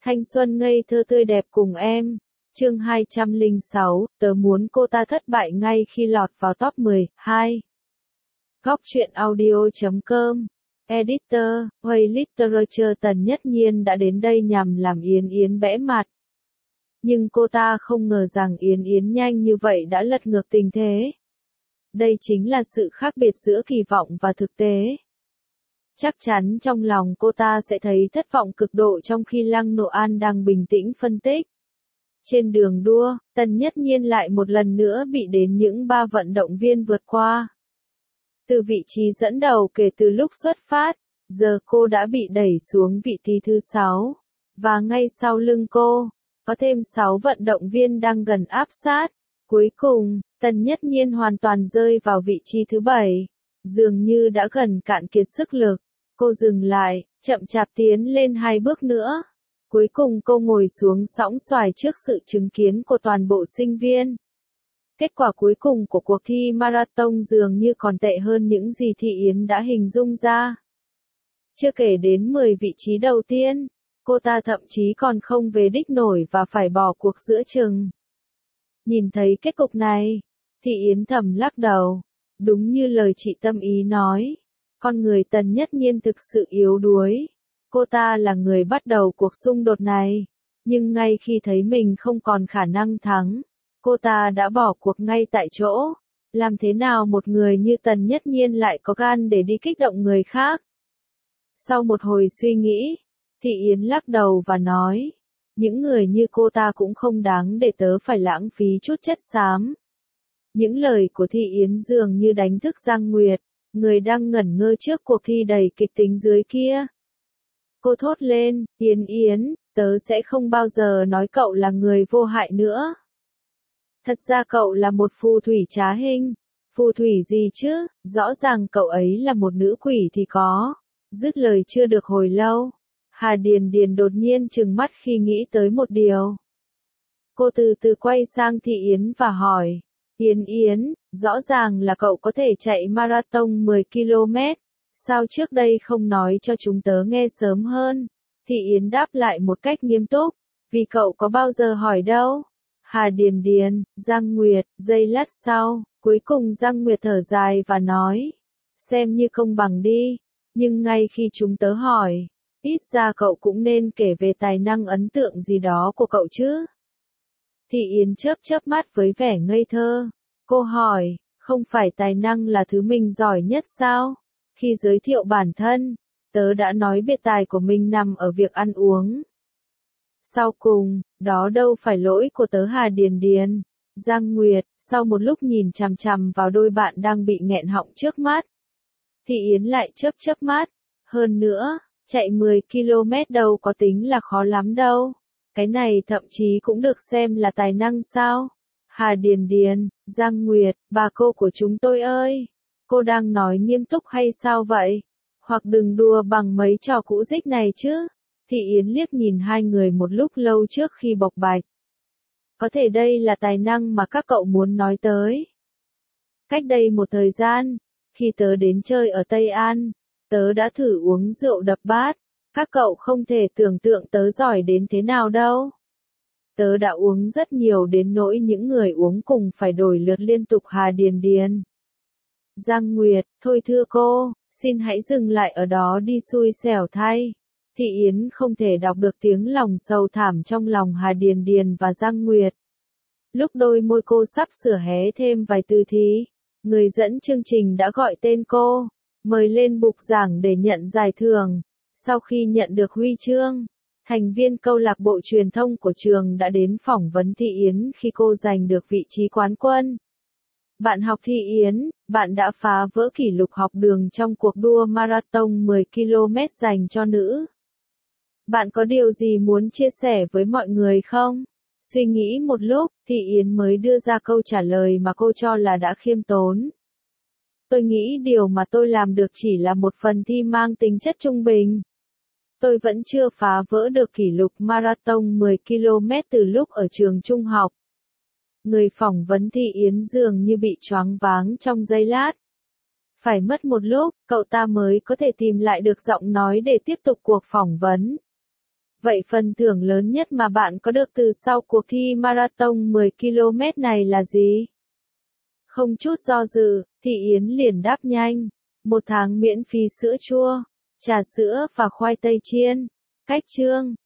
Thanh xuân ngây thơ tươi đẹp cùng em. Chương 206, tớ muốn cô ta thất bại ngay khi lọt vào top 10. 2. Góc truyện audio.com. Editor, Way Literature. Tần Nhất Nhiên đã đến đây nhằm làm Yến Yến bẽ mặt. Nhưng cô ta không ngờ rằng Yến Yến nhanh như vậy đã lật ngược tình thế. Đây chính là sự khác biệt giữa kỳ vọng và thực tế. Chắc chắn trong lòng cô ta sẽ thấy thất vọng cực độ trong khi Lăng Nộ An đang bình tĩnh phân tích. Trên đường đua, Tần Nhất Nhiên lại một lần nữa bị đến những ba vận động viên vượt qua. Từ vị trí dẫn đầu kể từ lúc xuất phát, giờ cô đã bị đẩy xuống vị trí thứ 6. Và ngay sau lưng cô, có thêm 6 vận động viên đang gần áp sát. Cuối cùng, Tần Nhất Nhiên hoàn toàn rơi vào vị trí thứ 7. Dường như đã gần cạn kiệt sức lực. Cô dừng lại, chậm chạp tiến lên 2 bước nữa. Cuối cùng cô ngồi xuống sõng soài trước sự chứng kiến của toàn bộ sinh viên. Kết quả cuối cùng của cuộc thi marathon dường như còn tệ hơn những gì Thị Yến đã hình dung ra. Chưa kể đến 10 vị trí đầu tiên, cô ta thậm chí còn không về đích nổi và phải bỏ cuộc giữa chừng. Nhìn thấy kết cục này, Thị Yến thầm lắc đầu. Đúng như lời chị Tâm Ý nói, con người Tần Nhất Nhiên thực sự yếu đuối. Cô ta là người bắt đầu cuộc xung đột này, nhưng ngay khi thấy mình không còn khả năng thắng, cô ta đã bỏ cuộc ngay tại chỗ. Làm thế nào một người như Tần Nhất Nhiên lại có gan để đi kích động người khác? Sau một hồi suy nghĩ, Thị Yến lắc đầu và nói, những người như cô ta cũng không đáng để tớ phải lãng phí chút chất xám. Những lời của Thị Yến dường như đánh thức Giang Nguyệt, người đang ngẩn ngơ trước cuộc thi đầy kịch tính dưới kia. Cô thốt lên, Yến Yến, tớ sẽ không bao giờ nói cậu là người vô hại nữa. Thật ra cậu là một phù thủy trá hình. Phù thủy gì chứ, rõ ràng cậu ấy là một nữ quỷ thì có. Dứt lời chưa được hồi lâu, Hà Điền Điền đột nhiên trừng mắt khi nghĩ tới một điều. Cô từ từ quay sang Thị Yến và hỏi, Yến Yến, rõ ràng là cậu có thể chạy marathon 10 km. Sao trước đây không nói cho chúng tớ nghe sớm hơn? Thị Yến đáp lại một cách nghiêm túc, vì cậu có bao giờ hỏi đâu. Hà Điền Điền, Giang Nguyệt, giây lát sau, cuối cùng Giang Nguyệt thở dài và nói, xem như công bằng đi, nhưng ngay khi chúng tớ hỏi, ít ra cậu cũng nên kể về tài năng ấn tượng gì đó của cậu chứ. Thị Yến chớp chớp mắt với vẻ ngây thơ. Cô hỏi, không phải tài năng là thứ mình giỏi nhất sao? Khi giới thiệu bản thân, tớ đã nói biệt tài của mình nằm ở việc ăn uống. Sau cùng, đó đâu phải lỗi của tớ. Hà Điền Điền, Giang Nguyệt, sau một lúc nhìn chằm chằm vào đôi bạn đang bị nghẹn họng trước mắt, Thị Yến lại chớp chớp mắt. Hơn nữa, chạy 10 km đâu có tính là khó lắm đâu. Cái này thậm chí cũng được xem là tài năng sao? Hà Điền Điền, Giang Nguyệt, bà cô của chúng tôi ơi! Cô đang nói nghiêm túc hay sao vậy? Hoặc đừng đùa bằng mấy trò cũ dích này chứ? Thị Yến liếc nhìn hai người một lúc lâu trước khi bộc bạch. Có thể đây là tài năng mà các cậu muốn nói tới. Cách đây một thời gian, khi tớ đến chơi ở Tây An, tớ đã thử uống rượu đập bát. Các cậu không thể tưởng tượng tớ giỏi đến thế nào đâu. Tớ đã uống rất nhiều đến nỗi những người uống cùng phải đổi lượt liên tục. Hà Điền Điền, Giang Nguyệt, thôi thưa cô, xin hãy dừng lại ở đó đi, xui xẻo thay. Thị Yến không thể đọc được tiếng lòng sầu thảm trong lòng Hà Điền Điền và Giang Nguyệt. Lúc đôi môi cô sắp sửa hé thêm vài từ thì, người dẫn chương trình đã gọi tên cô, mời lên bục giảng để nhận giải thưởng. Sau khi nhận được huy chương, thành viên câu lạc bộ truyền thông của trường đã đến phỏng vấn Thị Yến khi cô giành được vị trí quán quân. Bạn học Thị Yến, bạn đã phá vỡ kỷ lục học đường trong cuộc đua marathon 10 km dành cho nữ. Bạn có điều gì muốn chia sẻ với mọi người không? Suy nghĩ một lúc, Thị Yến mới đưa ra câu trả lời mà cô cho là đã khiêm tốn. Tôi nghĩ điều mà tôi làm được chỉ là một phần thi mang tính chất trung bình. Tôi vẫn chưa phá vỡ được kỷ lục marathon 10 km từ lúc ở trường trung học. Người phỏng vấn Thị Yến dường như bị choáng váng trong giây lát. Phải mất một lúc, cậu ta mới có thể tìm lại được giọng nói để tiếp tục cuộc phỏng vấn. Vậy phần thưởng lớn nhất mà bạn có được từ sau cuộc thi marathon 10 km này là gì? Không chút do dự, Thị Yến liền đáp nhanh. 1 tháng miễn phí sữa chua, trà sữa và khoai tây chiên. Cách chương